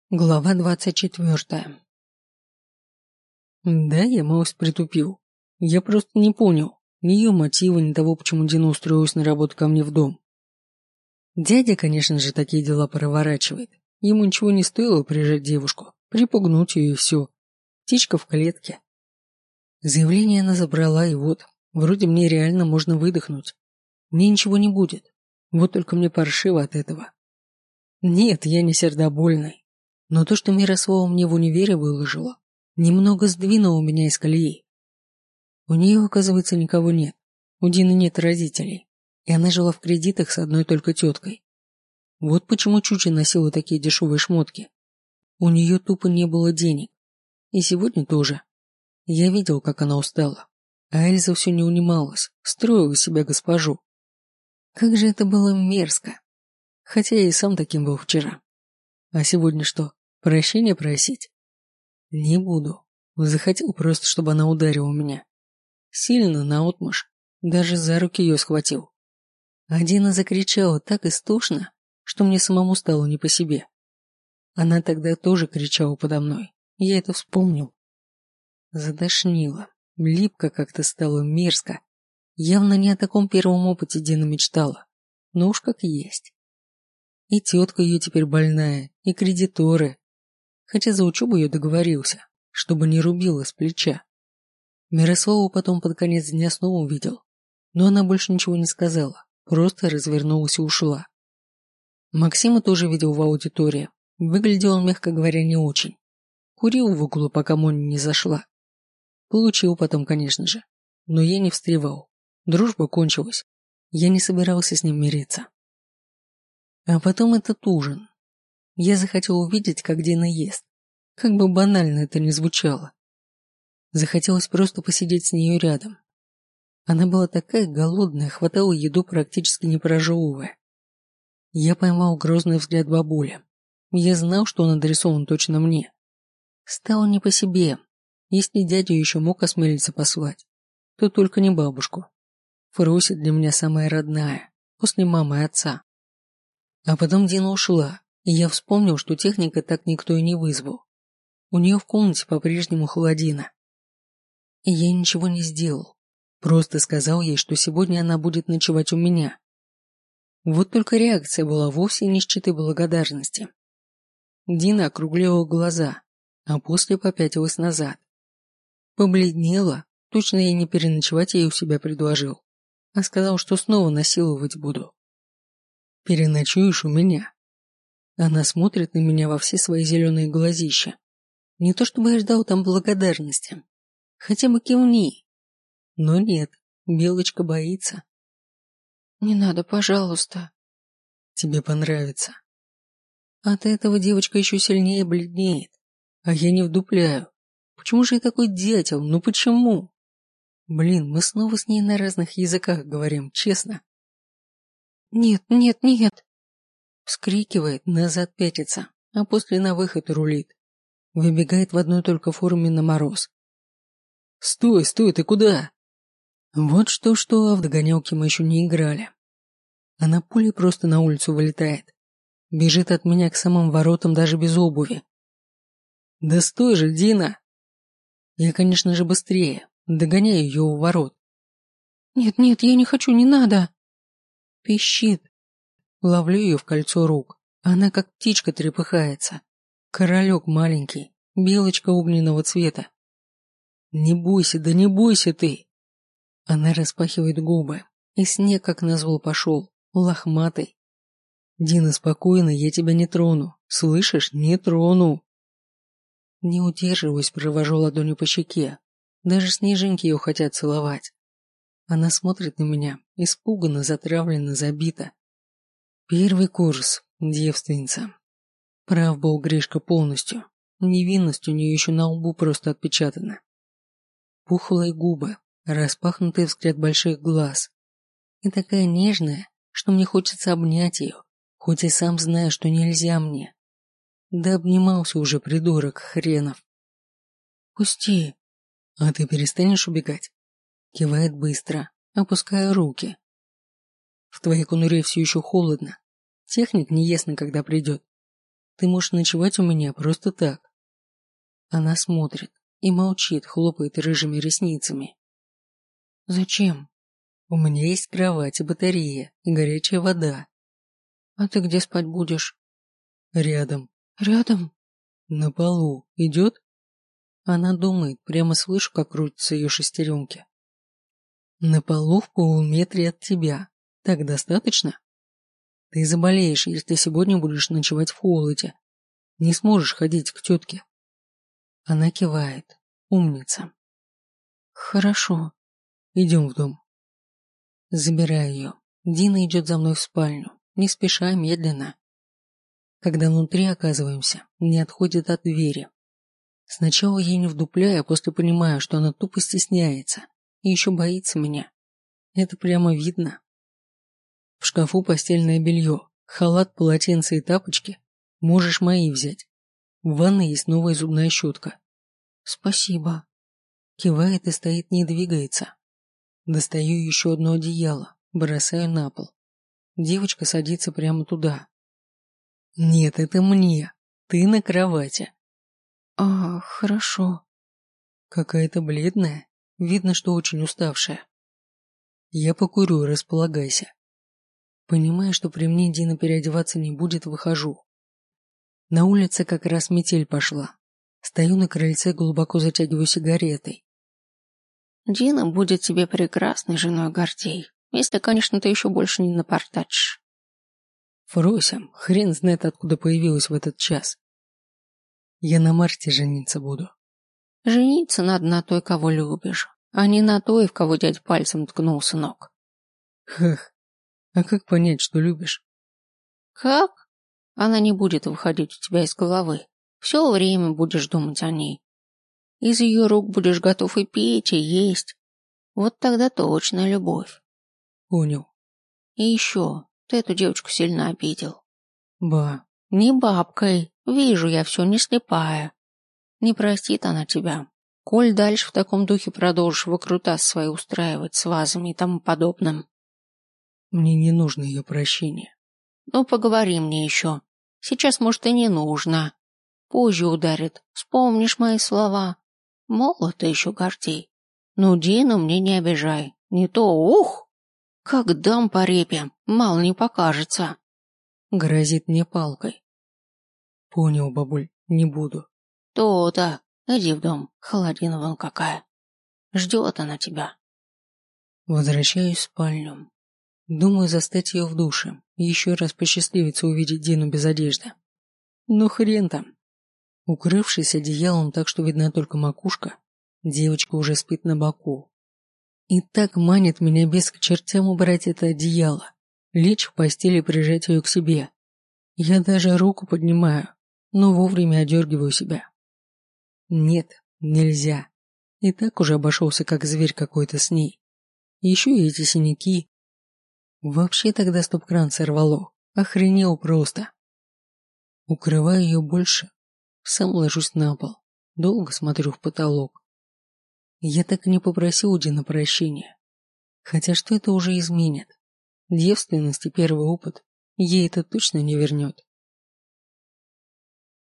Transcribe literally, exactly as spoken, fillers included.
Глава двадцать четвертая. Да, я малость притупил. Я просто не понял ни ее мотива, ни того, почему Дина устроилась на работу ко мне в дом. Дядя, конечно же, такие дела проворачивает. Ему ничего не стоило прижать девушку, припугнуть ее и все. Птичка в клетке. Заявление она забрала, и вот, вроде мне реально можно выдохнуть. Мне ничего не будет. Вот только мне паршиво от этого. Нет, я не сердобольный. Но то, что Мирослава мне в универе выложила, немного сдвинуло меня из колеи. У нее, оказывается, никого нет. У Дины нет родителей. И она жила в кредитах с одной только теткой. Вот почему Чуча носила такие дешевые шмотки. У нее тупо не было денег. И сегодня тоже. Я видел, как она устала. А Эльза все не унималась, строила из себя госпожу. Как же это было мерзко. Хотя я и сам таким был вчера. А сегодня что? Прощения просить? Не буду. Захотел просто, чтобы она ударила меня. Сильно, наотмашь. Даже за руки ее схватил. А Дина закричала так истошно, что мне самому стало не по себе. Она тогда тоже кричала подо мной. Я это вспомнил. Задошнило. Липко как-то стало, мерзко. Явно не о таком первом опыте Дина мечтала. Но уж как есть. И тетка ее теперь больная, и кредиторы. Хотя за учебу ее договорился, чтобы не рубила с плеча. Мирославу потом под конец дня снова увидел, но она больше ничего не сказала, просто развернулась и ушла. Максима тоже видел в аудитории. Выглядел он, мягко говоря, не очень. Курил в углу, пока Моня не зашла. Получил потом, конечно же, но я не встревал. Дружба кончилась. Я не собирался с ним мириться. А потом этот ужин. Я захотел увидеть, как Дина ест. Как бы банально это ни звучало. Захотелось просто посидеть с нее рядом. Она была такая голодная, хватала еду практически не прожевывая. Я поймал грозный взгляд бабули. Я знал, что он адресован точно мне. Стало не по себе. Если дядя еще мог осмелиться послать, то только не бабушку. Фрося для меня самая родная, после мамы и отца. А потом Дина ушла, и я вспомнил, что техника так никто и не вызвал. У нее в комнате по-прежнему холодина. И я ничего не сделал. Просто сказал ей, что сегодня она будет ночевать у меня. Вот только реакция была вовсе не с читой благодарности. Дина округлила глаза, а после попятилась назад. Побледнела, точно я не переночевать ей у себя предложил, а сказал, что снова насиловать буду. Переночуешь у меня. Она смотрит на меня во все свои зеленые глазища. Не то чтобы я ждал там благодарности. Хотя бы кивни. Но нет, Белочка боится. Не надо, пожалуйста. Тебе понравится. От этого девочка еще сильнее бледнеет. А я не вдупляю. Почему же я такой дятел? Ну почему? Блин, мы снова с ней на разных языках говорим, честно. Нет, нет, нет. Вскрикивает, назад пятится, а после на выход рулит. Выбегает в одной только форме на мороз. Стой, стой, ты куда? Вот что-что, а в догонялки мы еще не играли. Она пулей просто на улицу вылетает. Бежит от меня к самым воротам даже без обуви. Да стой же, Дина! Я, конечно же, быстрее, догоняю ее у ворот. Нет, нет, я не хочу, не надо. Пищит. Ловлю ее в кольцо рук. Она как птичка трепыхается. Королек маленький, белочка огненного цвета. Не бойся, да не бойся ты. Она распахивает губы, и снег, как назло, пошел, лохматый. Дина, спокойно, я тебя не трону. Слышишь, не трону. Не удерживаюсь, провожу ладонью по щеке. Даже снежинки ее хотят целовать. Она смотрит на меня, испуганно, затравленно, забита. Первый курс, девственница. Прав был Гришка полностью. Невинность у нее еще на лбу просто отпечатана. Пухлые губы, распахнутый взгляд больших глаз. И такая нежная, что мне хочется обнять ее, хоть и сам знаю, что нельзя мне. Да обнимался уже, придурок хренов. Пусти. А ты перестанешь убегать? Кивает быстро, опуская руки. В твоей конуре все еще холодно. Техник неясно, когда придет. Ты можешь ночевать у меня просто так. Она смотрит и молчит, хлопает рыжими ресницами. Зачем? У меня есть кровать и батарея, и горячая вода. А ты где спать будешь? Рядом. Рядом? На полу. Идет? Она думает, прямо слышу, как крутятся ее шестеренки. На полу в полуметре от тебя. Так достаточно? Ты заболеешь, если сегодня будешь ночевать в холоде. Не сможешь ходить к тетке. Она кивает. Умница. Хорошо. Идем в дом. Забираю ее. Дина идет за мной в спальню. Не спеша, медленно. Когда внутри оказываемся, не отходит от двери. Сначала ей не вдупляю, а после понимаю, что она тупо стесняется и еще боится меня. Это прямо видно. В шкафу постельное белье, халат, полотенце и тапочки. Можешь мои взять. В ванной есть новая зубная щетка. Спасибо. Кивает и стоит, не двигается. Достаю еще одно одеяло, бросаю на пол. Девочка садится прямо туда. Нет, это мне. Ты на кровати. А, хорошо. Какая-то бледная. Видно, что очень уставшая. Я покурю, располагайся. Понимая, что при мне Дина переодеваться не будет, выхожу. На улице как раз метель пошла. Стою на крыльце, глубоко затягиваю сигаретой. Дина будет тебе прекрасной женой, Гордей, если, конечно, ты еще больше не напортачишь. Фрося, хрен знает, откуда появилась в этот час. Я на Марте жениться буду. Жениться надо на той, кого любишь, а не на той, в кого дядь пальцем ткнул, сынок. Хах, а как понять, что любишь? Как? Она не будет выходить у тебя из головы. Все время будешь думать о ней. Из ее рук будешь готов и пить, и есть. Вот тогда точно любовь. Понял. И еще, ты эту девочку сильно обидел. Ба. Не бабкой, вижу я все, не слепая. Не простит она тебя. Коль дальше в таком духе продолжишь выкрутасы свои устраивать с вазами и тому подобным. Мне не нужно ее прощение. Ну, поговори мне еще. Сейчас, может, и не нужно. Позже ударит. Вспомнишь мои слова. Молод ты еще, Гордей. Ну, Дину мне не обижай. Не то, ух! Как дам по репе, мало не покажется. Грозит мне палкой. Понял, бабуль, не буду. То-то. Иди в дом, холодина вон какая. Ждет она тебя. Возвращаюсь в спальню. Думаю застать ее в душе и еще раз посчастливиться увидеть Дину без одежды. Ну хрен там. Укрывшись одеялом так, что видна только макушка, девочка уже спит на боку. И так манит меня бес к чертям убрать это одеяло, лечь в постели и прижать ее к себе. Я даже руку поднимаю, но вовремя одергиваю себя. Нет, нельзя. И так уже обошелся, как зверь какой-то с ней. Еще и эти синяки. Вообще тогда стоп-кран сорвало. Охренел просто. Укрываю ее больше. Сам ложусь на пол. Долго смотрю в потолок. Я так и не попросил у Дины прощения. Хотя что это уже изменит? Девственность и первый опыт ей это точно не вернет.